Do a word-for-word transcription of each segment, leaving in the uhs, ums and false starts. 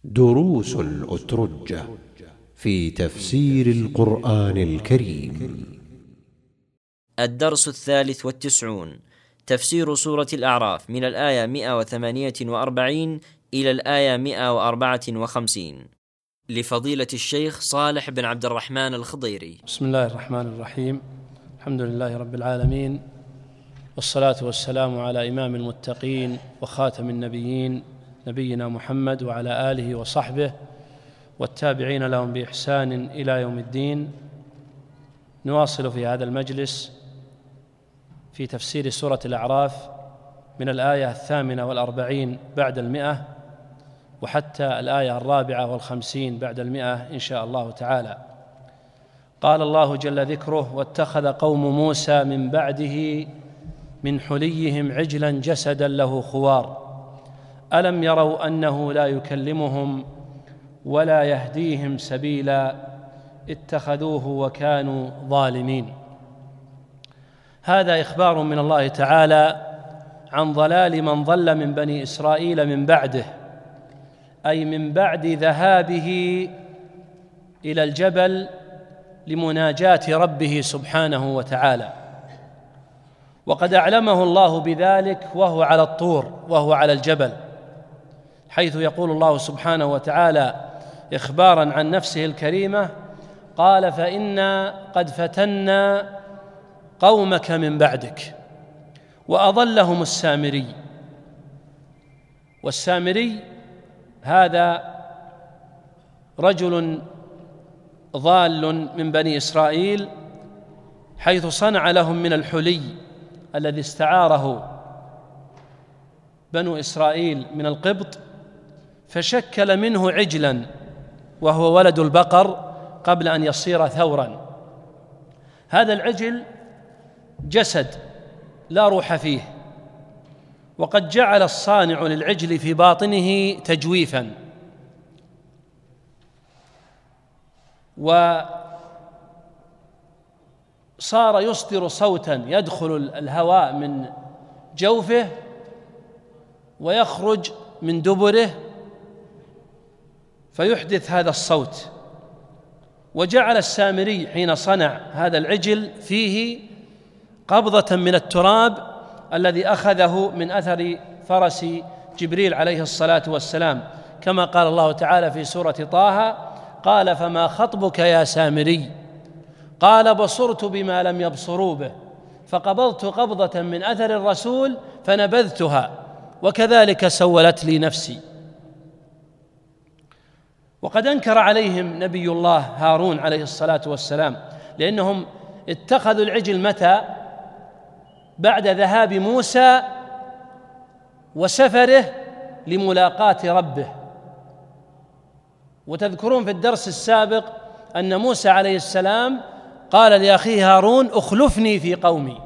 دروس الأترجة في تفسير القرآن الكريم. الدرس الثالث والتسعون، تفسير سورة الأعراف من الآية مئة وثمانية وأربعين إلى الآية مئة وأربعة وخمسين، لفضيلة الشيخ صالح بن عبد الرحمن الخضيري. بسم الله الرحمن الرحيم. الحمد لله رب العالمين، والصلاة والسلام على إمام المتقين وخاتم النبيين نبينا محمد وعلى آله وصحبه والتابعين لهم بإحسان إلى يوم الدين. نواصل في هذا المجلس في تفسير سورة الأعراف من الآية الثامنة والأربعين بعد المئة وحتى الآية الرابعة والخمسين بعد المئة إن شاء الله تعالى. قال الله جل ذكره: واتخذ قوم موسى من بعده من حليهم عجلا جسدا له خوار ألم يروا أنه لا يكلمهم ولا يهديهم سبيلا اتخذوه وكانوا ظالمين. هذا إخبار من الله تعالى عن ضلال من ضل من بني إسرائيل من بعده، أي من بعد ذهابه إلى الجبل لمناجاة ربه سبحانه وتعالى، وقد أعلمه الله بذلك وهو على الطور وهو على الجبل، حيث يقول الله سبحانه وتعالى إخباراً عن نفسه الكريمة: قال فإنا قد فتنا قومك من بعدك وأضلهم السامري. والسامري هذا رجل ضال من بني إسرائيل، حيث صنع لهم من الحلي الذي استعاره بنو إسرائيل من القبط، فشكل منه عجلاً وهو ولد البقر قبل أن يصير ثوراً. هذا العجل جسد لا روح فيه، وقد جعل الصانع للعجل في باطنه تجويفاً، وصار يصدر صوتاً يدخل الهواء من جوفه ويخرج من دبره فيحدث هذا الصوت. وجعل السامري حين صنع هذا العجل فيه قبضة من التراب الذي أخذه من أثر فرس جبريل عليه الصلاة والسلام، كما قال الله تعالى في سورة طه: قال فما خطبك يا سامري؟ قال بصرت بما لم يبصروا به فقبضت قبضة من أثر الرسول فنبذتها وكذلك سولت لي نفسي. وقد أنكر عليهم نبي الله هارون عليه الصلاة والسلام، لأنهم اتخذوا العجل متى؟ بعد ذهاب موسى وسفره لملاقاة ربه. وتذكرون في الدرس السابق أن موسى عليه السلام قال لأخيه هارون: اخلفني في قومي.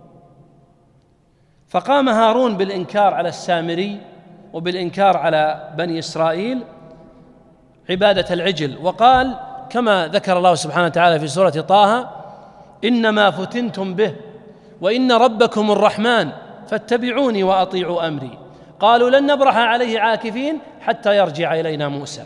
فقام هارون بالإنكار على السامري وبالإنكار على بني إسرائيل عبادة العجل، وقال كما ذكر الله سبحانه وتعالى في سورة طه: إنما فتنتم به وإن ربكم الرحمن فاتبعوني وأطيعوا أمري قالوا لن نبرح عليه عاكفين حتى يرجع إلينا موسى.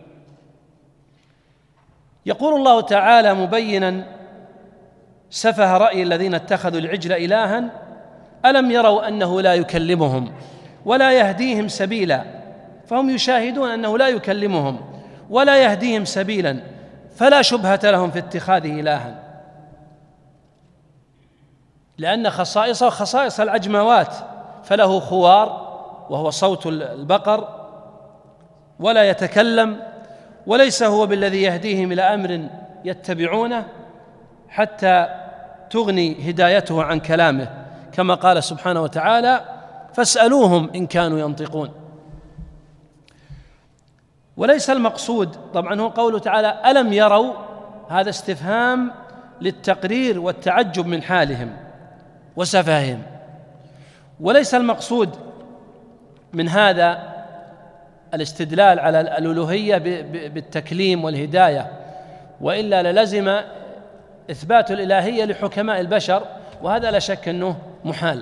يقول الله تعالى مبينا سفه رأي الذين اتخذوا العجل إلها: ألم يروا أنه لا يكلمهم ولا يهديهم سبيلا. فهم يشاهدون أنه لا يكلمهم ولا يهديهم سبيلا، فلا شبهة لهم في اتخاذه إلها، لأن خصائصه خصائص العجموات، فله خوار وهو صوت البقر ولا يتكلم، وليس هو بالذي يهديهم إلى أمر يتبعونه حتى تغني هدايته عن كلامه، كما قال سبحانه وتعالى: فاسألوهم إن كانوا ينطقون. وليس المقصود طبعا هو قوله تعالى: ألم يروا، هذا استفهام للتقرير والتعجب من حالهم وسفههم، وليس المقصود من هذا الاستدلال على الألوهية بالتكليم والهداية، وإلا للزم إثبات الإلهية لحكماء البشر، وهذا لا شك أنه محال.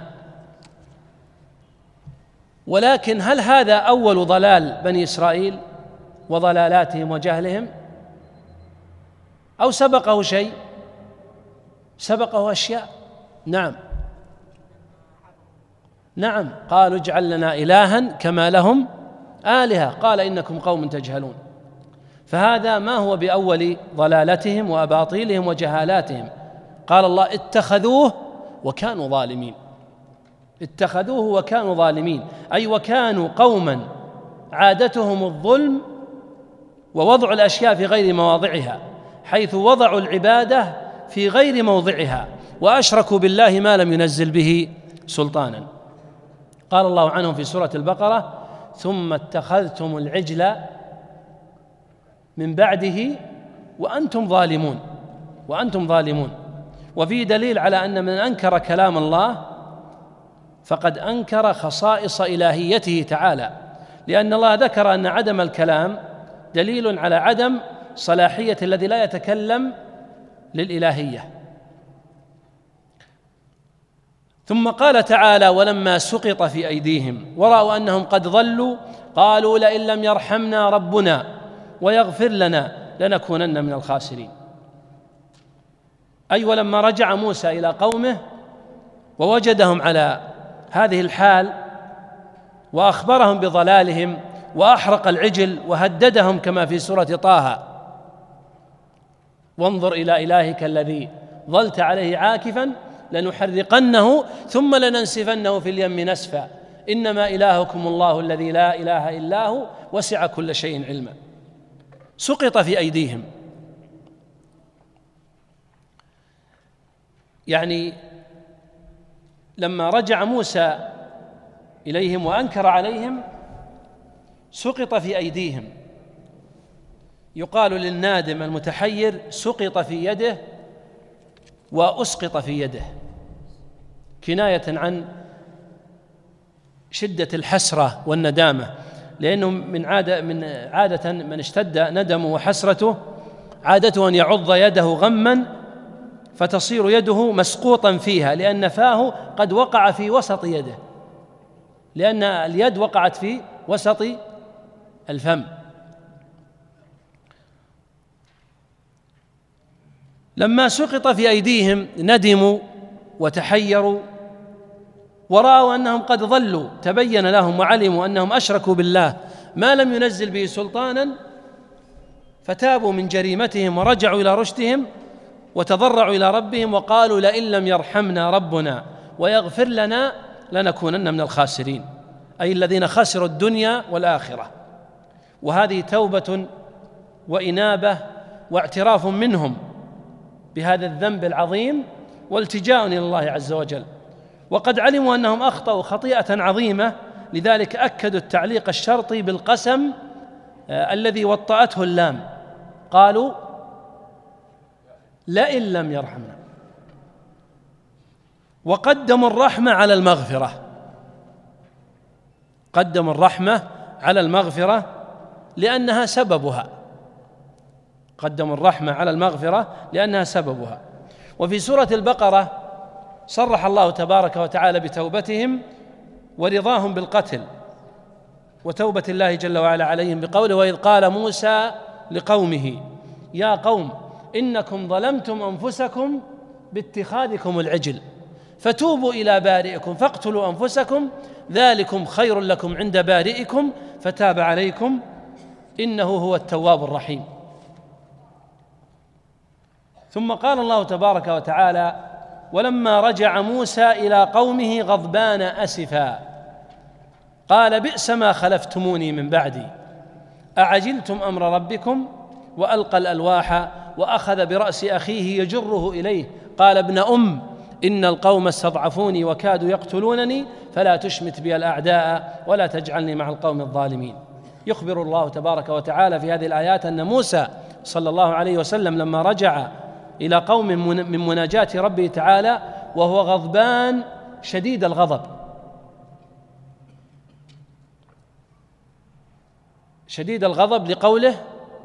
ولكن هل هذا أول ضلال بني إسرائيل؟ وضلالاتهم وجهلهم، أو سبقه شيء؟ سبقه أشياء. نعم نعم قالوا اجعل لنا إلها كما لهم آلهة، قال إنكم قوم تجهلون. فهذا ما هو بأول ضلالتهم وأباطيلهم وجهالاتهم. قال الله اتخذوه وكانوا ظالمين، اتخذوه وكانوا ظالمين، أي وكانوا قوما عادتهم الظلم ووضع الأشياء في غير مواضعها، حيث وضعوا العبادة في غير موضعها وأشركوا بالله ما لم ينزل به سلطانا. قال الله عنهم في سورة البقرة ثم اتخذتم العجل من بعده وأنتم ظالمون وأنتم ظالمون. وفي دليل على أن من أنكر كلام الله فقد أنكر خصائص إلهيته تعالى، لأن الله ذكر أن عدم الكلام دليل على عدم صلاحية الذي لا يتكلم للإلهية. ثم قال تعالى ولما سقط في أيديهم ورأوا أنهم قد ضلوا قالوا لئن لم يرحمنا ربنا ويغفر لنا لنكونن من الخاسرين. أي ولما رجع موسى إلى قومه ووجدهم على هذه الحال وأخبرهم بضلالهم وأحرق العجل وهددهم كما في سورة طه وانظر إلى إلهك الذي ظلت عليه عاكفا لنحرقنه ثم لننسفنه في اليم نسفا إنما إلهكم الله الذي لا إله إلا هو وسع كل شيء علما. سقط في أيديهم، يعني لما رجع موسى إليهم وأنكر عليهم سقط في أيديهم. يقال للنادم المتحير سقط في يده وأسقط في يده، كناية عن شدة الحسرة والندامة، لأنه من عادة من عادة من اشتد ندمه وحسرته عادته أن يعض يده غما فتصير يده مسقوطا فيها، لأن فاه قد وقع في وسط يده، لأن اليد وقعت في وسط الفم. لما سقط في أيديهم ندموا وتحيروا ورأوا أنهم قد ضلوا، تبين لهم وعلموا أنهم أشركوا بالله ما لم ينزل به سلطانا، فتابوا من جريمتهم ورجعوا إلى رشدهم وتضرعوا إلى ربهم وقالوا لئن لم يرحمنا ربنا ويغفر لنا لنكونن من الخاسرين، أي الذين خسروا الدنيا والآخرة. وهذه توبة وإنابة واعتراف منهم بهذا الذنب العظيم والتجاء إلى الله عز وجل، وقد علموا أنهم أخطأوا خطيئة عظيمة، لذلك أكدوا التعليق الشرطي بالقسم آه الذي وطأته اللام، قالوا لئن لم يرحمنا، وقدموا الرحمة على المغفرة، قدموا الرحمة على المغفرة لأنها سببها، قدموا الرحمة على المغفرة لأنها سببها. وفي سورة البقرة صرح الله تبارك وتعالى بتوبتهم ورضاهم بالقتل وتوبة الله جل وعلا عليهم بقوله وإذ قال موسى لقومه يا قوم إنكم ظلمتم أنفسكم باتخاذكم العجل فتوبوا إلى بارئكم فاقتلوا أنفسكم ذلكم خير لكم عند بارئكم فتاب عليكم إنه هو التواب الرحيم. ثم قال الله تبارك وتعالى ولما رجع موسى إلى قومه غضبان أسفا قال بئس ما خلفتموني من بعدي أعجلتم أمر ربكم وألقى الألواح وأخذ برأس أخيه يجره إليه قال ابن أم إن القوم استضعفوني وكادوا يقتلونني فلا تشمت بي الأعداء ولا تجعلني مع القوم الظالمين. يخبر الله تبارك وتعالى في هذه الآيات أن موسى صلى الله عليه وسلم لما رجع إلى قوم من مناجاة ربه تعالى وهو غضبان شديد الغضب، شديد الغضب لقوله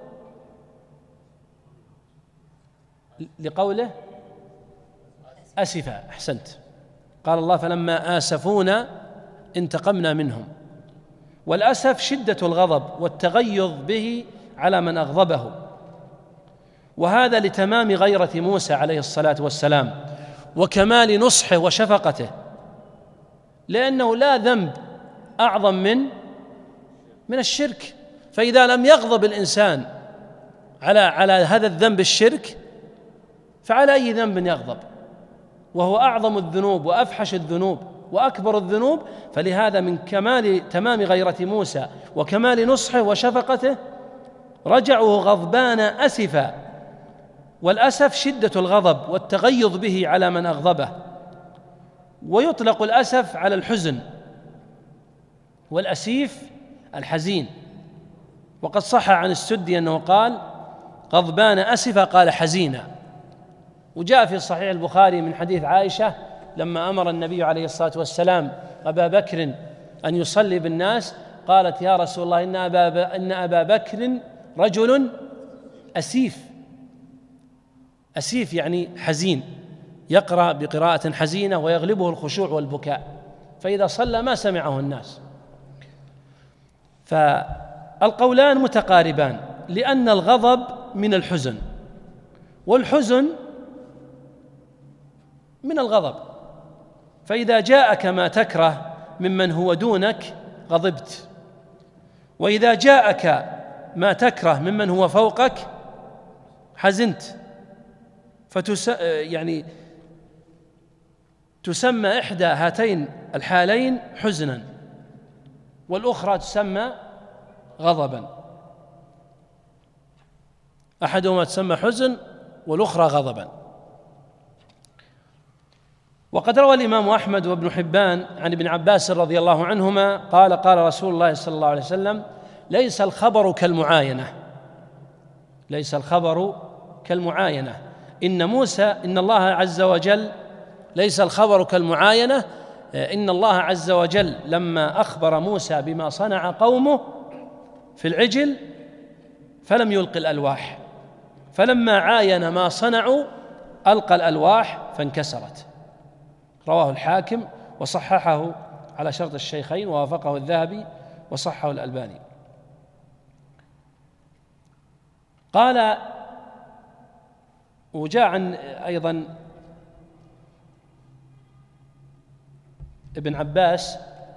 لقوله أسفا، أحسنت، قال الله فلما آسفونا انتقمنا منهم. والأسف شدة الغضب والتغيظ به على من أغضبه، وهذا لتمام غيرة موسى عليه الصلاة والسلام وكمال نصحه وشفقته، لأنه لا ذنب أعظم من من الشرك. فإذا لم يغضب الإنسان على على هذا الذنب الشرك، فعلى أي ذنب يغضب؟ وهو أعظم الذنوب وأفحش الذنوب وأكبر الذنوب. فلهذا من كمال تمام غيرة موسى وكمال نصحه وشفقته رجعوا غضبان أسفا، والأسف شدة الغضب والتغيظ به على من أغضبه. ويطلق الأسف على الحزن، والأسيف الحزين. وقد صح عن السدي أنه قال غضبان أسفا قال حزينا. وجاء في صحيح البخاري من حديث عائشة لما أمر النبي عليه الصلاة والسلام أبا بكر أن يصلي بالناس، قالت يا رسول الله إن أبا, إن أبا بكر رجل أسيف. أسيف يعني حزين، يقرأ بقراءة حزينة ويغلبه الخشوع والبكاء، فإذا صلى ما سمعه الناس. فالقولان متقاربان، لأن الغضب من الحزن، والحزن من الغضب. فإذا جاءك ما تكره ممن هو دونك غضبت، وإذا جاءك ما تكره ممن هو فوقك حزنت. فتس يعني تسمى إحدى هاتين الحالين حزنا، والأخرى تسمى غضبا. أحدهما تسمى حزن والأخرى غضبا. وقد روى الإمام أحمد وابن حبان عن ابن عباس رضي الله عنهما قال قال رسول الله صلى الله عليه وسلم ليس الخبر كالمعاينة ليس الخبر كالمعاينة إن موسى إن الله عز وجل ليس الخبر كالمعاينة إن الله عز وجل لما أخبر موسى بما صنع قومه في العجل فلم يلقي الألواح، فلما عاين ما صنعوا ألقى الألواح فانكسرت. رواه الحاكم وصححه على شرط الشيخين ووافقه الذهبي وصححه الألباني. قال وجاء عن أيضا ابن عباس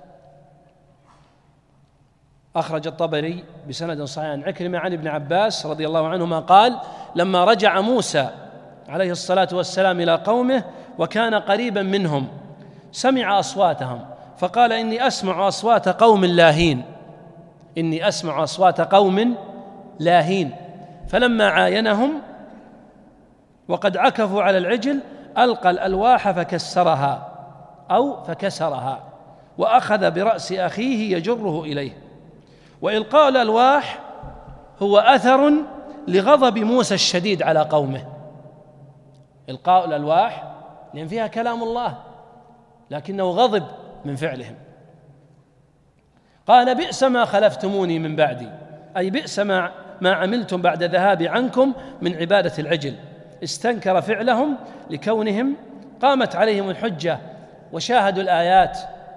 أخرج الطبري بسند صحيح عن عكرمة عن ابن عباس رضي الله عنهما قال لما رجع موسى عليه الصلاة والسلام إلى قومه وكان قريبا منهم سمع أصواتهم فقال إني أسمع أصوات قوم لاهين إني أسمع أصوات قوم لاهين فلما عاينهم وقد عكفوا على العجل ألقى الألواح فكسرها أو فكسرها وأخذ برأس أخيه يجره إليه. وإلقاء الألواح هو أثر لغضب موسى الشديد على قومه. إلقاء الألواح لأن فيها كلام الله لكنه غضب من فعلهم. قال بئس ما خلفتموني من بعدي أي بئس ما, ما عملتم بعد ذهابي عنكم من عبادة العجل. استنكر فعلهم لكونهم قامت عليهم الحجة وشاهدوا الآيات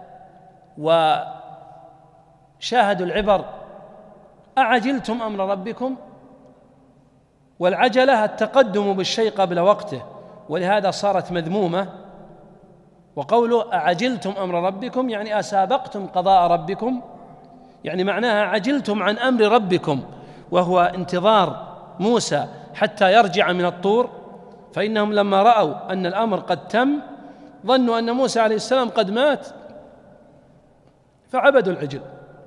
وشاهدوا العبر. أعجلتم أمر ربكم؟ والعجلة التقدم بالشيء قبل وقته، ولهذا صارت مذمومة. وقوله أعجلتم أمر ربكم يعني أسابقتم قضاء ربكم، يعني معناها عجلتم عن أمر ربكم، وهو انتظار موسى حتى يرجع من الطور. فإنهم لما رأوا أن الأمر قد تم ظنوا أن موسى عليه السلام قد مات فعبدوا العجل.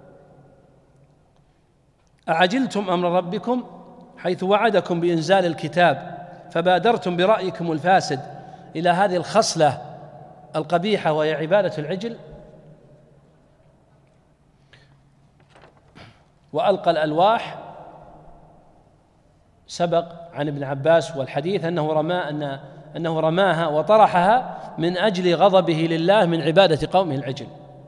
أعجلتم أمر ربكم حيث وعدكم بإنزال الكتاب فبادرتم برأيكم الفاسد إلى هذه الخصلة القبيحة وهي عبادة العجل. وألقى الألواح سبق عن ابن عباس والحديث أنه رما أن أنه رماها وطرحها من أجل غضبه لله من عبادة قومه العجل.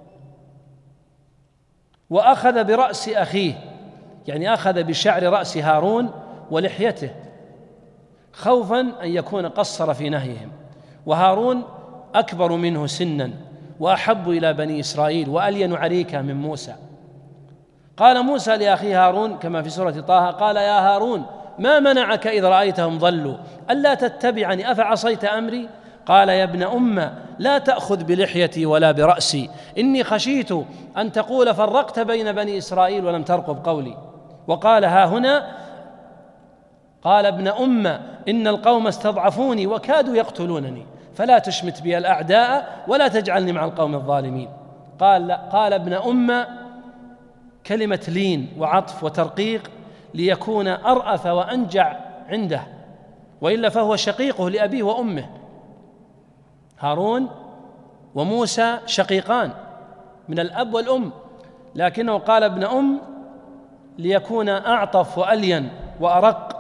وأخذ برأس أخيه يعني أخذ بشعر رأس هارون ولحيته خوفا أن يكون قصر في نهيهم، وهارون أكبر منه سنا وأحب إلى بني إسرائيل وألين عريكة من موسى، قال موسى لأخيه هارون كما في سورة طه قال يا هارون ما منعك إذ رأيتهم ضلوا ألا تتبعني أفعصيت أمري قال يا ابن أم لا تأخذ بلحيتي ولا برأسي إني خشيت أن تقول فرقت بين بني إسرائيل ولم ترقب قولي. وقال ها هنا قال ابن أم إن القوم استضعفوني وكادوا يقتلونني فلا تشمت بي الأعداء ولا تجعلني مع القوم الظالمين. قال قال ابن أم كلمة لين وعطف وترقيق ليكون أرأف وأنجع عنده، وإلا فهو شقيقه لأبيه وأمه. هارون وموسى شقيقان من الأب والأم، لكنه قال ابن أم ليكون أعطف وألين وأرق.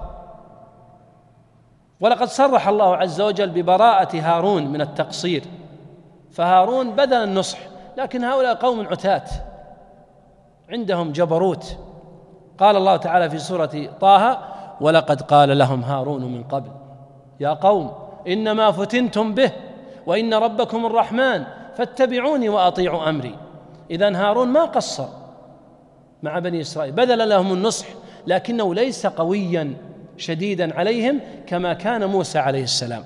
ولقد صرح الله عز وجل ببراءة هارون من التقصير، فهارون بذل النصح، لكن هؤلاء قوم عتاة عندهم جبروت. قال الله تعالى في سورة طه ولقد قال لهم هارون من قبل يا قوم إنما فتنتم به وإن ربكم الرحمن فاتبعوني وأطيعوا أمري. إذن هارون ما قصر مع بني إسرائيل، بذل لهم النصح، لكنه ليس قويا شديدا عليهم كما كان موسى عليه السلام.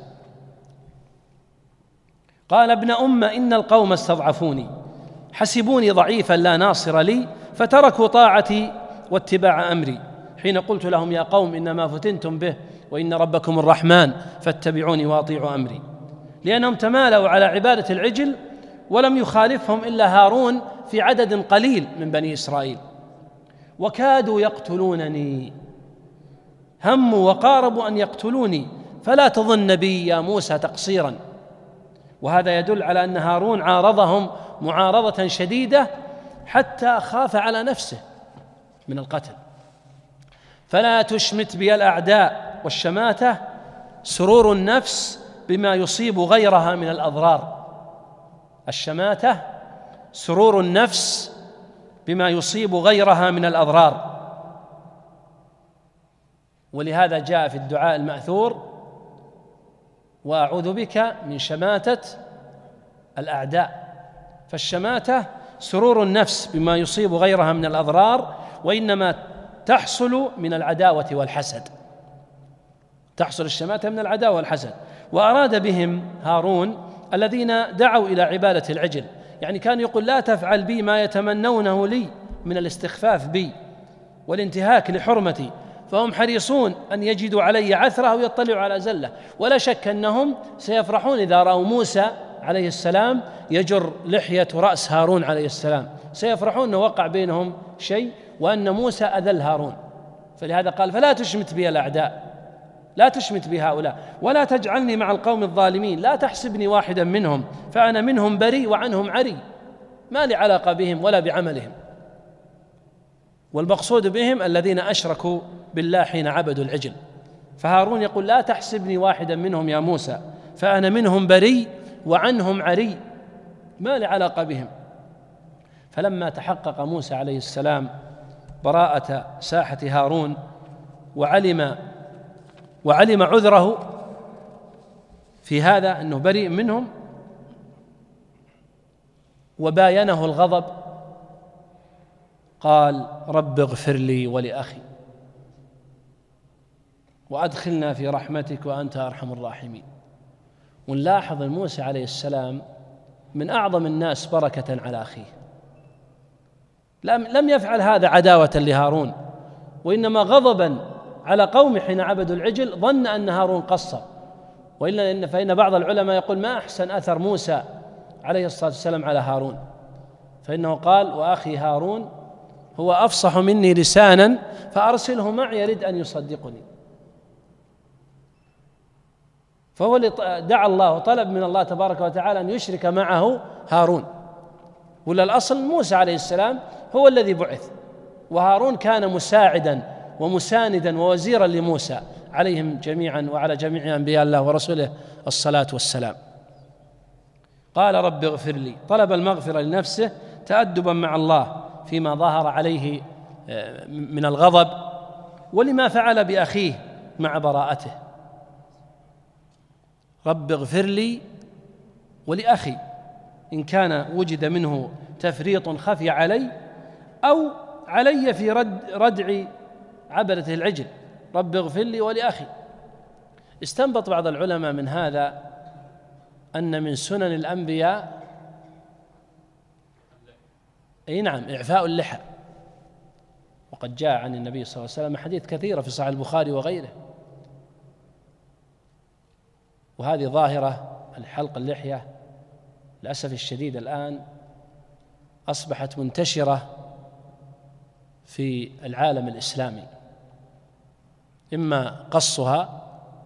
قال ابن أم إن القوم استضعفوني حسبوني ضعيفا لا ناصر لي فتركوا طاعتي واتباع أمري حين قلت لهم يا قوم إنما فتنتم به وإن ربكم الرحمن فاتبعوني وأطيعوا أمري، لأنهم تمالوا على عبادة العجل ولم يخالفهم إلا هارون في عدد قليل من بني إسرائيل. وكادوا يقتلونني، هموا وقاربوا أن يقتلوني فلا تظن بي يا موسى تقصيرا. وهذا يدل على أن هارون عارضهم معارضة شديدة حتى خاف على نفسه من القتل. فلا تشمت بي الأعداء، والشماتة سرور النفس بما يصيب غيرها من الأضرار. الشماتة سرور النفس بما يصيب غيرها من الأضرار، ولهذا جاء في الدعاء المأثور وأعوذ بك من شماتة الأعداء. فالشماتة سرور النفس بما يصيب غيرها من الأضرار، وإنما تحصل من العداوة والحسد، تحصل الشماتة من العداوة والحسد. وأراد بهم هارون الذين دعوا إلى عبادة العجل، يعني كان يقول لا تفعل بي ما يتمنونه لي من الاستخفاف بي والانتهاك لحرمتي، فهم حريصون أن يجدوا علي عثرة أو يطلعوا على زلة. ولا شك أنهم سيفرحون إذا رأوا موسى عليه السلام يجر لحية رأس هارون عليه السلام، سيفرحون أنه وقع بينهم شيء وأن موسى أذل هارون. فلهذا قال فلا تشمت بي الأعداء، لا تشمت بي هؤلاء ولا تجعلني مع القوم الظالمين، لا تحسبني واحدا منهم فأنا منهم بريء وعنهم عري، ما لي علاقة بهم ولا بعملهم. والمقصود بهم الذين أشركوا بالله حين عبدوا العجل. فهارون يقول لا تحسبني واحدا منهم يا موسى فأنا منهم بريء وعنهم عري، ما لي علاقة بهم. فلما تحقق موسى عليه السلام براءة ساحة هارون وعلم وعلم عذره في هذا أنه بريء منهم، وباينه الغضب، قال رب اغفر لي ولأخي وأدخلنا في رحمتك وأنت أرحم الراحمين. ونلاحظ أن موسى عليه السلام من أعظم الناس بركة على أخيه، لم يفعل هذا عداوة لهارون، وإنما غضبا على قوم حين عبدوا العجل ظن أن هارون قصر. وإلا إن فإن بعض العلماء يقول ما أحسن أثر موسى عليه الصلاة والسلام على هارون، فإنه قال وأخي هارون هو أفصح مني لسانا فأرسله معي يريد أن يصدقني. فهو اللي دعا الله وطلب من الله تبارك وتعالى أن يشرك معه هارون، ولا الأصل موسى عليه السلام هو الذي بعث، وهارون كان مساعدا ومساندا ووزيرا لموسى عليهم جميعا وعلى جميع أنبياء الله ورسوله الصلاة والسلام. قال رب اغفر لي، طلب المغفرة لنفسه تأدبا مع الله فيما ظهر عليه من الغضب ولما فعل بأخيه مع براءته. رب اغفر لي ولأخي إن كان وجد منه تفريط خفي علي أو علي في رد ردع عبدة العجل، رب اغفر لي ولأخي. استنبط بعض العلماء من هذا أن من سنن الأنبياء أي نعم إعفاء اللحى، وقد جاء عن النبي صلى الله عليه وسلم حديث كثيرة في صحيح البخاري وغيره. وهذه ظاهرة الحلق اللحية للأسف الشديد الآن أصبحت منتشرة في العالم الإسلامي، إما قصها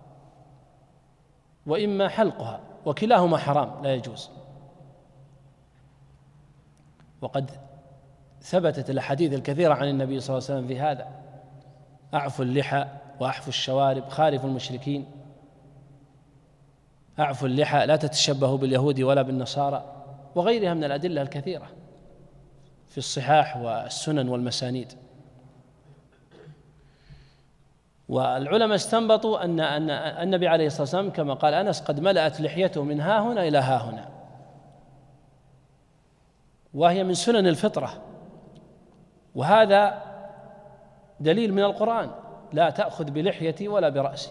وإما حلقها، وكلاهما حرام لا يجوز. وقد ثبتت الأحاديث الكثيرة عن النبي صلى الله عليه وسلم في هذا: أعفوا اللحى وأحفوا الشوارب، خالفوا المشركين، أعفوا اللحى، لا تتشبهوا باليهود ولا بالنصارى، وغيرها من الأدلة الكثيرة في الصحاح والسنن والمسانيد. والعلماء استنبطوا أن أن النبي عليه الصلاة والسلام كما قال أنس قد ملأت لحيته من ها هنا إلى ها هنا، وهي من سنن الفطرة، وهذا دليل من القرآن: لا تأخذ بلحيتي ولا برأسي.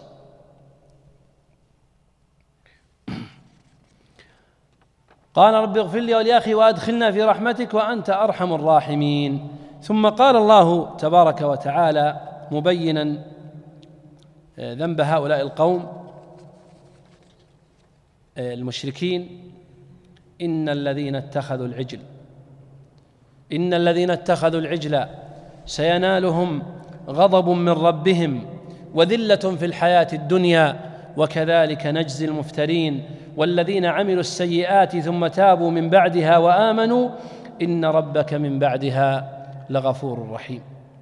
قال رب اغفر لي ولأخي وأدخلنا في رحمتك وأنت أرحم الراحمين. ثم قال الله تبارك وتعالى مبينا ذنب هؤلاء القوم المشركين: إن الذين اتخذوا العجل إن الذين اتخذوا العجل سينالهم غضب من ربهم وذلة في الحياة الدنيا وكذلك نجزي المفترين والذين عملوا السيئات ثم تابوا من بعدها وآمنوا إن ربك من بعدها لغفور رحيم.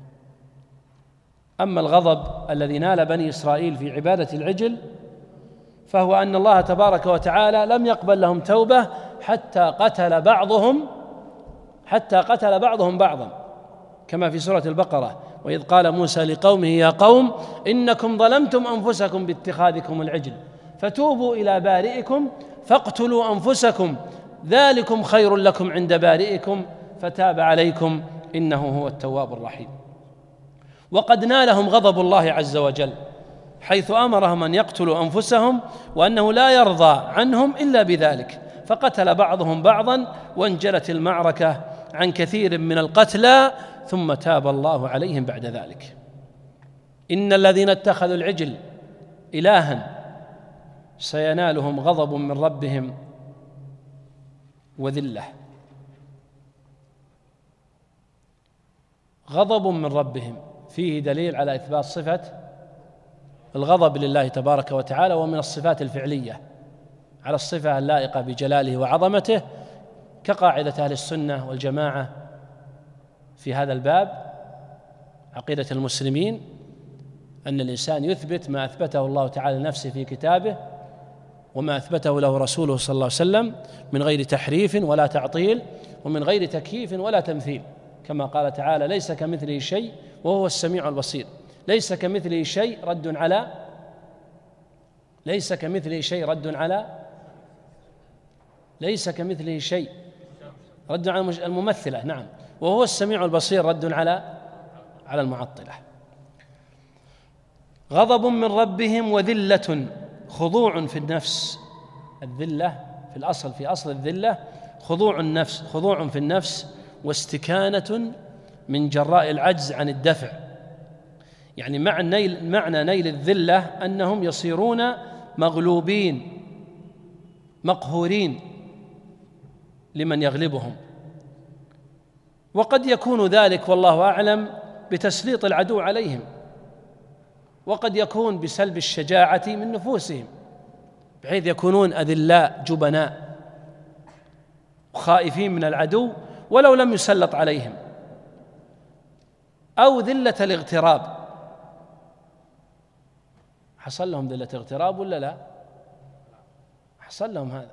أما الغضب الذي نال بني إسرائيل في عبادة العجل فهو أن الله تبارك وتعالى لم يقبل لهم توبة حتى قتل بعضهم حتى قتل بعضهم بعضا، كما في سورة البقرة: وإذ قال موسى لقومه يا قوم إنكم ظلمتم أنفسكم باتخاذكم العجل فتوبوا إلى بارئكم فاقتلوا أنفسكم ذلكم خير لكم عند بارئكم فتاب عليكم إنه هو التواب الرحيم. وقد نالهم غضب الله عز وجل حيث أمرهم أن يقتلوا أنفسهم، وأنه لا يرضى عنهم إلا بذلك، فقتل بعضهم بعضا وانجلت المعركة عن كثير من القتلى ثم تاب الله عليهم بعد ذلك. إن الذين اتخذوا العجل إلها سينالهم غضب من ربهم وذلة. غضب من ربهم فيه دليل على إثبات صفة الغضب لله تبارك وتعالى، ومن الصفات الفعلية على الصفة اللائقة بجلاله وعظمته، كقاعدة أهل السنة والجماعة في هذا الباب عقيدة المسلمين: أن الإنسان يثبت ما أثبته الله تعالى لنفسه في كتابه وما أثبته له رسوله صلى الله عليه وسلم من غير تحريف ولا تعطيل ومن غير تكييف ولا تمثيل، كما قال تعالى: ليس كمثله شيء وهو السميع البصير. ليس كمثله شيء رد على ليس كمثله شيء رد على ليس كمثله شيء رد على الممثلة، نعم، وهو السميع البصير رد على على المعطلة. غضب من ربهم وذلة، خضوع في النفس. الذلة في الأصل في أصل الذلة خضوع النفس خضوع في النفس واستكانة من جراء العجز عن الدفع. يعني معنى نيل, معنى نيل الذلة أنهم يصيرون مغلوبين مقهورين لمن يغلبهم، وقد يكون ذلك والله أعلم بتسليط العدو عليهم، وقد يكون بسلب الشجاعة من نفوسهم بحيث يكونون أذلاء جبناء خائفين من العدو ولو لم يسلط عليهم، أو ذلة الاغتراب. حصل لهم ذلة اغتراب ولا لا؟ حصل لهم هذا.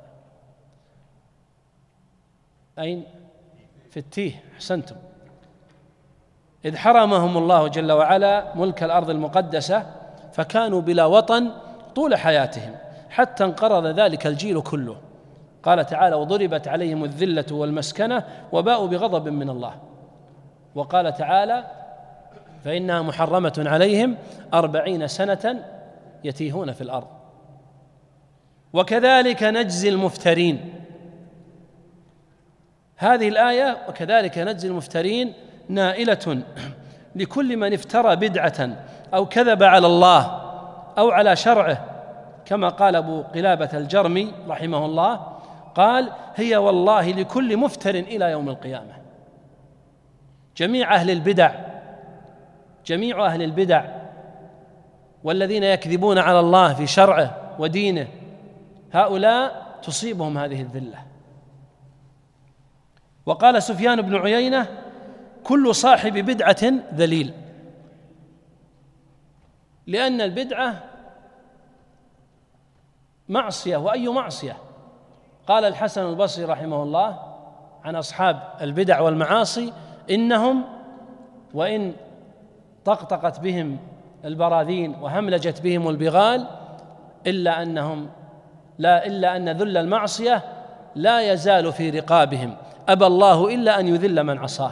أين؟ في التيه. أحسنتم. إذ حرمهم الله جل وعلا ملك الأرض المقدسة فكانوا بلا وطن طول حياتهم حتى انقرض ذلك الجيل كله. قال تعالى: وضربت عليهم الذلة والمسكنة وباءوا بغضب من الله. وقال تعالى فإنها محرمة عليهم أربعين سنة يتيهون في الأرض. وكذلك نجزي المفترين، هذه الآية وكذلك نجزي المفترين نائلة لكل من افترى بدعة أو كذب على الله أو على شرعه، كما قال أبو قلابة الجرمي رحمه الله، قال هي والله لكل مفتر إلى يوم القيامة. جميع أهل البدع جميع أهل البدع والذين يكذبون على الله في شرعه ودينه، هؤلاء تصيبهم هذه الذلة. وقال سفيان بن عيينة كل صاحب بدعة ذليل، لأن البدعة معصية، وأي معصية. قال الحسن البصري رحمه الله عن أصحاب البدع والمعاصي إنهم وإن طقطقت بهم البراذين وهملجت بهم البغال إلا أنهم لا إلا أن ذل المعصية لا يزال في رقابهم، أبى الله إلا أن يذل من عصاه.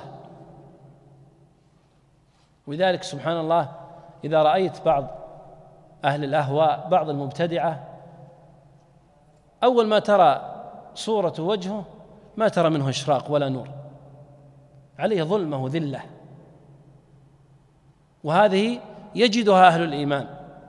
ولذلك سبحان الله إذا رأيت بعض أهل الأهواء بعض المبتدعة أول ما ترى صورة وجهه ما ترى منه إشراق ولا نور، عليه ظلمة وذلة، وهذه يجدها أهل الإيمان.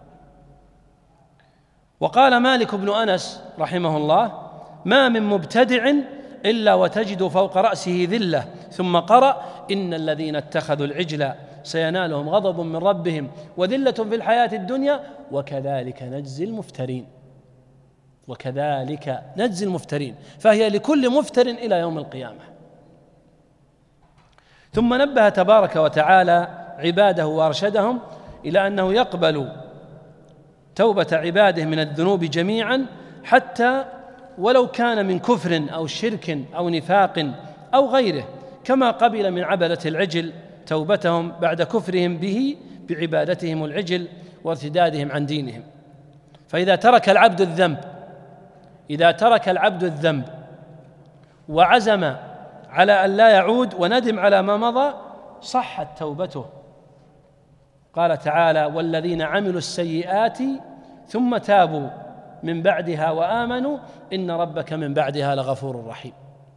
وقال مالك بن أنس رحمه الله ما من مبتدع إلا وتجد فوق رأسه ذلة، ثم قرأ إن الذين اتخذوا العجل سينالهم غضب من ربهم وذلة في الحياة الدنيا وكذلك نجزي المفترين. وكذلك نجزي المفترين، فهي لكل مفتر إلى يوم القيامة. ثم نبه تبارك وتعالى عباده وارشدهم إلى أنه يقبل توبة عباده من الذنوب جميعا، حتى ولو كان من كفر أو شرك أو نفاق أو غيره، كما قبل من عبدة العجل توبتهم بعد كفرهم به بعبادتهم العجل وارتدادهم عن دينهم. فإذا ترك العبد الذنب إذا ترك العبد الذنب وعزم على أن لا يعود وندم على ما مضى صحت توبته. قال تعالى والذين عملوا السيئات ثم تابوا من بعدها وآمنوا إن ربك من بعدها لغفور رحيم.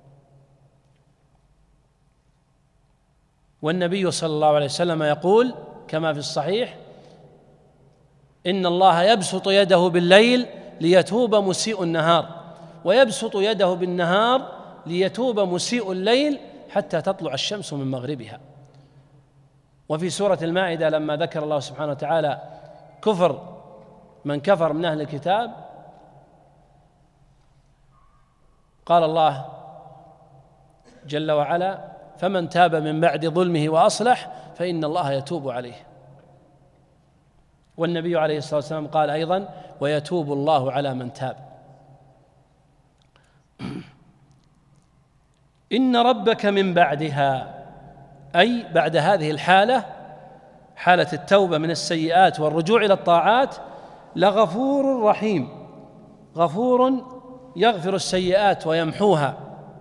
والنبي صلى الله عليه وسلم يقول كما في الصحيح إن الله يبسط يده بالليل ليتوب مسيء النهار، ويبسط يده بالنهار ليتوب مسيء الليل حتى تطلع الشمس من مغربها. وفي سورة المائدة لما ذكر الله سبحانه وتعالى كفر من كفر من أهل الكتاب قال الله جل وعلا فمن تاب من بعد ظلمه وأصلح فإن الله يتوب عليه. والنبي عليه الصلاة والسلام قال أيضا ويتوب الله على من تاب. إن ربك من بعدها أي بعد هذه الحالة حالة التوبة من السيئات والرجوع إلى الطاعات لغفور رحيم، غفور يغفر السيئات ويمحوها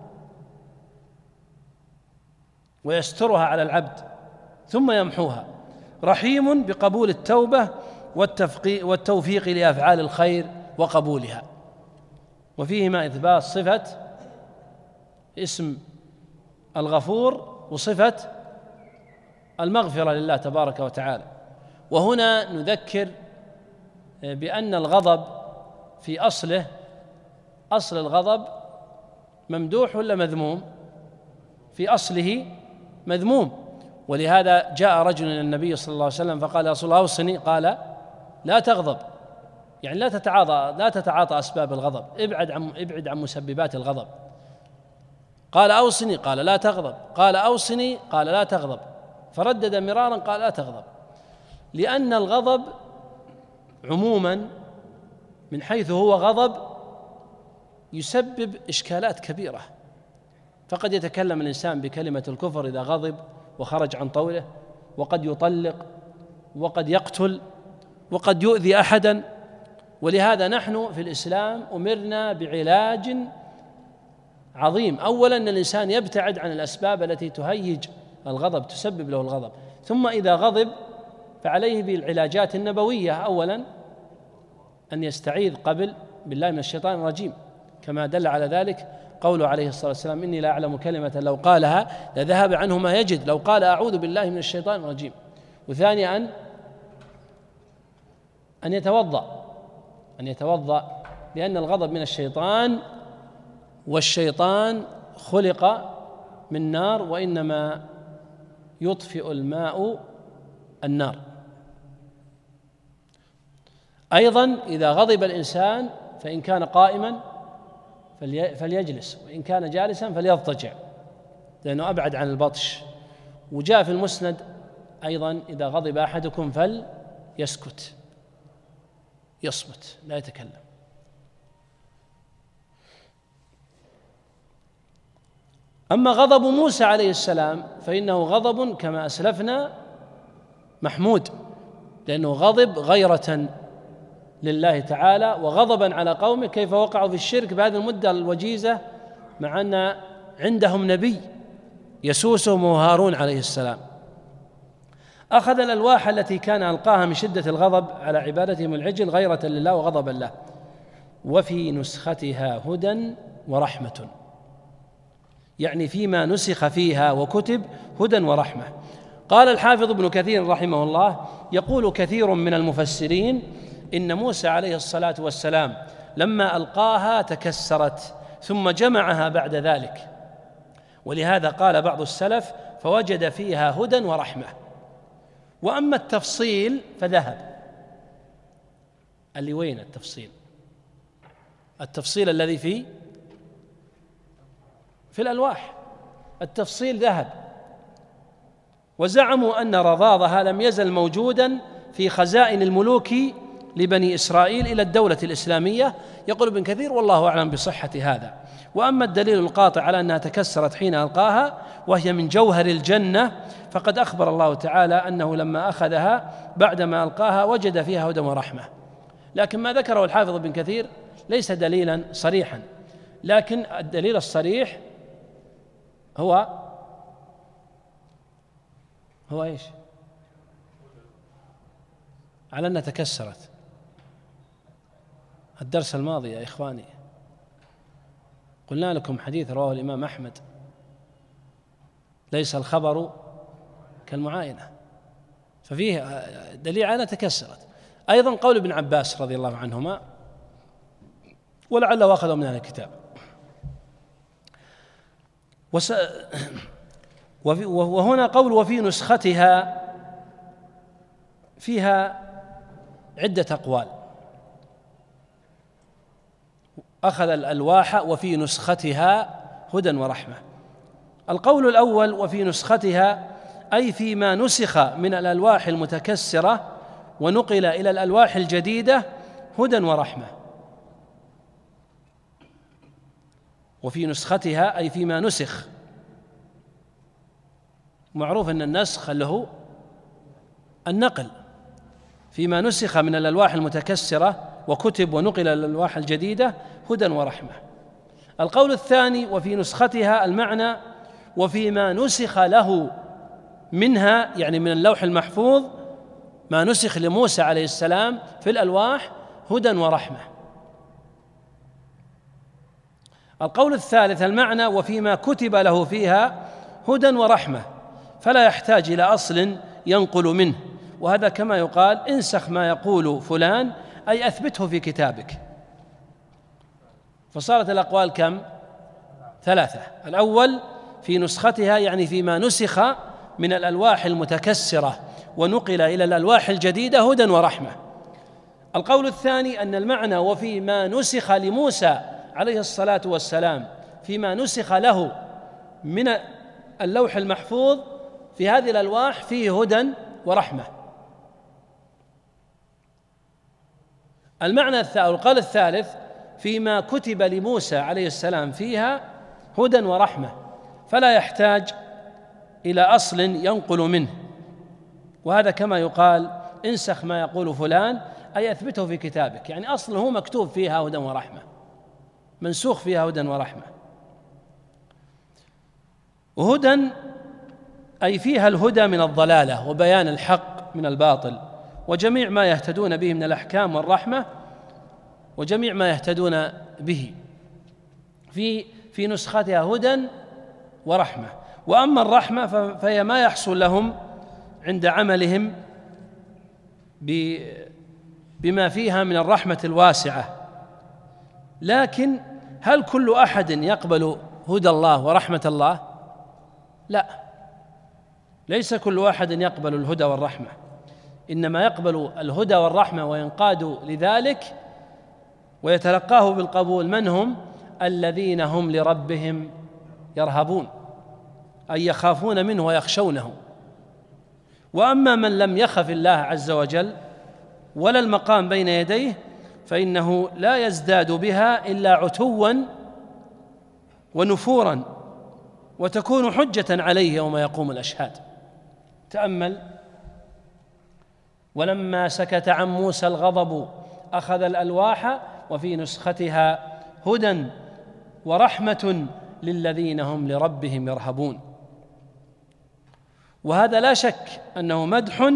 ويسترها على العبد ثم يمحوها، رحيم بقبول التوبة والتوفيق لأفعال الخير وقبولها. وفيهما إثبات صفة اسم الغفور وصفة المغفرة لله تبارك وتعالى. وهنا نذكر بأن الغضب في أصله أصل الغضب ممدوح ولا مذموم؟ في أصله مذموم. ولهذا جاء رجل إلى النبي صلى الله عليه وسلم فقال يا رسول الله أوصني، قال لا تغضب، يعني لا تتعاطى لا تتعاطى أسباب الغضب، ابعد عن ابعد عن مسببات الغضب. قال أوصني، قال لا تغضب، قال أوصني، قال لا تغضب، فردد مرارا قال لا تغضب. لأن الغضب عموما من حيث هو غضب يسبب إشكالات كبيرة، فقد يتكلم الإنسان بكلمة الكفر إذا غضب وخرج عن طوله، وقد يطلق، وقد يقتل، وقد يؤذي أحدا. ولهذا نحن في الإسلام أمرنا بعلاج عظيم. أولا أن الإنسان يبتعد عن الأسباب التي تهيج الغضب تسبب له الغضب. ثم إذا غضب فعليه بالعلاجات النبوية، أولا أن يستعيذ قبل بالله من الشيطان الرجيم، كما دل على ذلك قوله عليه الصلاة والسلام: إني لا أعلم كلمة لو قالها لذهب عنه ما يجد، لو قال أعوذ بالله من الشيطان الرجيم. وثانيا أن أن يتوضأ أن يتوضأ لأن الغضب من الشيطان، والشيطان خلق من نار، وإنما يطفئ الماء النار. أيضا إذا غضب الإنسان فإن كان قائما فليجلس، وإن كان جالسا فليضطجع، لأنه أبعد عن البطش. وجاء في المسند أيضا: إذا غضب أحدكم فليسكت، يصمت لا يتكلم. أما غضب موسى عليه السلام فإنه غضب كما أسلفنا محمود، لأنه غضب غيرة لله تعالى وغضبا على قومه كيف وقعوا في الشرك بهذه المدة الوجيزة، مع أن عندهم نبي يسوسهم وهارون عليه السلام. أخذ الألواح التي كان ألقاها من شدة الغضب على عبادتهم العجل غيرة لله وغضبا له، وفي نسختها هدى ورحمة، يعني فيما نسخ فيها وكتب هدى ورحمة. قال الحافظ ابن كثير رحمه الله: يقول كثير من المفسرين إن موسى عليه الصلاة والسلام لما ألقاها تكسرت ثم جمعها بعد ذلك، ولهذا قال بعض السلف: فوجد فيها هدى ورحمة. وأما التفصيل فذهب. اللي وين التفصيل؟ التفصيل الذي في في الألواح، التفصيل ذهب. وزعموا أن رضاضها لم يزل موجودا في خزائن الملوك لبني إسرائيل إلى الدولة الإسلامية. يقول ابن كثير: والله أعلم بصحة هذا. وأما الدليل القاطع على أنها تكسرت حين ألقاها وهي من جوهر الجنة، فقد أخبر الله تعالى أنه لما أخذها بعدما ألقاها وجد فيها هدى ورحمة. لكن ما ذكره الحافظ ابن كثير ليس دليلا صريحا، لكن الدليل الصريح هو هو إيش؟ على أنها تكسرت. الدرس الماضي يا إخواني قلنا لكم حديث رواه الإمام أحمد: ليس الخبر كالمعاينة، ففيه دليل على أنها تكسرت. أيضا قول ابن عباس رضي الله عنهما، ولعله أخذه من أهل الكتاب. وس... وهنا قول وفي نسختها فيها عدة أقوال. أخذ الألواح وفي نسختها هدى ورحمة. القول الأول وفي نسختها أي فيما نسخ من الألواح المتكسرة ونقل إلى الألواح الجديدة هدى ورحمة. وفي نسختها أي فيما نسخ، معروف أن النسخ له النقل، فيما نسخ من الألواح المتكسرة وكتب ونقل إلى الألواح الجديدة هدى ورحمة. القول الثاني وفي نسختها المعنى وفيما نسخ له منها، يعني من اللوح المحفوظ ما نسخ لموسى عليه السلام في الألواح هدى ورحمة. القول الثالث المعنى وفيما كتب له فيها هدى ورحمة، فلا يحتاج إلى أصل ينقل منه، وهذا كما يقال: انسخ ما يقول فلان، أي أثبته في كتابك. فصارت الأقوال كم؟ ثلاثة. الأول في نسختها يعني فيما نسخ من الألواح المتكسرة ونقل إلى الألواح الجديدة هدى ورحمة. القول الثاني أن المعنى وفيما نسخ لموسى عليه الصلاة والسلام فيما نسخ له من اللوح المحفوظ في هذه الألواح فيه هدى ورحمة. المعنى الثالث القول الثالث فيما كتب لموسى عليه السلام فيها هدى ورحمة، فلا يحتاج إلى أصل ينقل منه، وهذا كما يقال: انسخ ما يقول فلان، أي أثبته في كتابك، يعني أصله مكتوب فيها هدى ورحمة، منسوخ فيها هدى ورحمة. وهدى أي فيها الهدى من الضلالة وبيان الحق من الباطل وجميع ما يهتدون به من الأحكام والرحمة وجميع ما يهتدون به في في نسختها هدى ورحمة. وأما الرحمة فهي ما يحصل لهم عند عملهم بما فيها من الرحمة الواسعة. لكن هل كل أحد يقبل هدى الله ورحمة الله؟ لا، ليس كل أحد يقبل الهدى والرحمة، إنما يقبل الهدى والرحمة وينقاد لذلك ويتلقاه بالقبول من هم؟ الذين هم لربهم يرهبون، أي يخافون منه ويخشونه. وأما من لم يخف الله عز وجل ولا المقام بين يديه فإنه لا يزداد بها إلا عتوا ونفورا، وتكون حجة عليه يوم يقوم الأشهاد. تأمل: ولما سكت عن موسى الغضب أخذ الألواح وفي نسختها هدى ورحمة للذين هم لربهم يرهبون. وهذا لا شك أنه مدح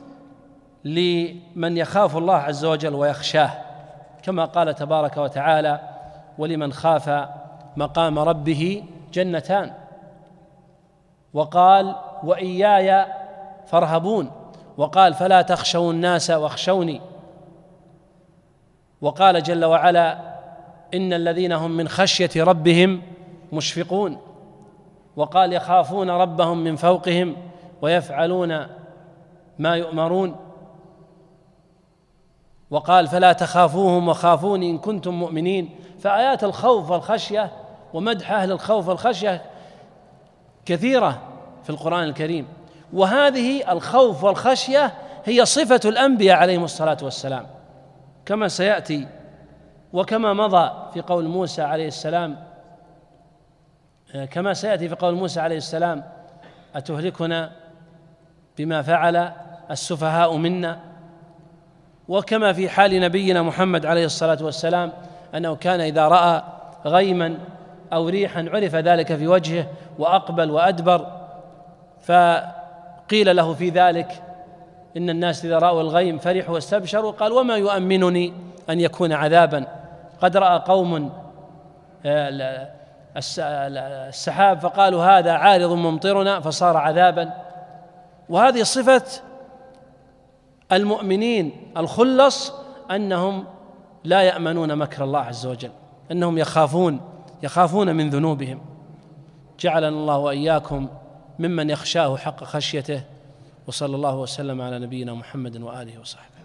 لمن يخاف الله عز وجل ويخشاه، كما قال تبارك وتعالى: ولمن خاف مقام ربه جنتان، وقال: وإياي فارهبون، وقال: فلا تخشوا الناس واخشوني، وقال جل وعلا: إن الذين هم من خشية ربهم مشفقون، وقال: يخافون ربهم من فوقهم ويفعلون ما يؤمرون، وقال: فلا تخافوهم وخافوني إن كنتم مؤمنين. فآيات الخوف والخشية ومدح أهل الخوف والخشية كثيرة في القرآن الكريم، وهذه الخوف والخشية هي صفة الأنبياء عليهم الصلاة والسلام كما سيأتي، وكما مضى في قول موسى عليه السلام كما سيأتي في قول موسى عليه السلام: أتهلكنا بما فعل السفهاء منا. وكما في حال نبينا محمد عليه الصلاة والسلام أنه كان إذا رأى غيما أو ريحا عرف ذلك في وجهه وأقبل وأدبر، فقيل له في ذلك إن الناس إذا رأوا الغيم فرحوا واستبشروا، قال: وما يؤمنني أن يكون عذابا؟ قد رأى قوم السحاب فقالوا هذا عارض ممطرنا فصار عذابا. وهذه صفة المؤمنين الخلص، أنهم لا يأمنون مكر الله عز وجل، أنهم يخافون يخافون من ذنوبهم. جعلنا الله وإياكم ممن يخشاه حق خشيته، وصلى الله وسلم على نبينا محمد وآله وصحبه.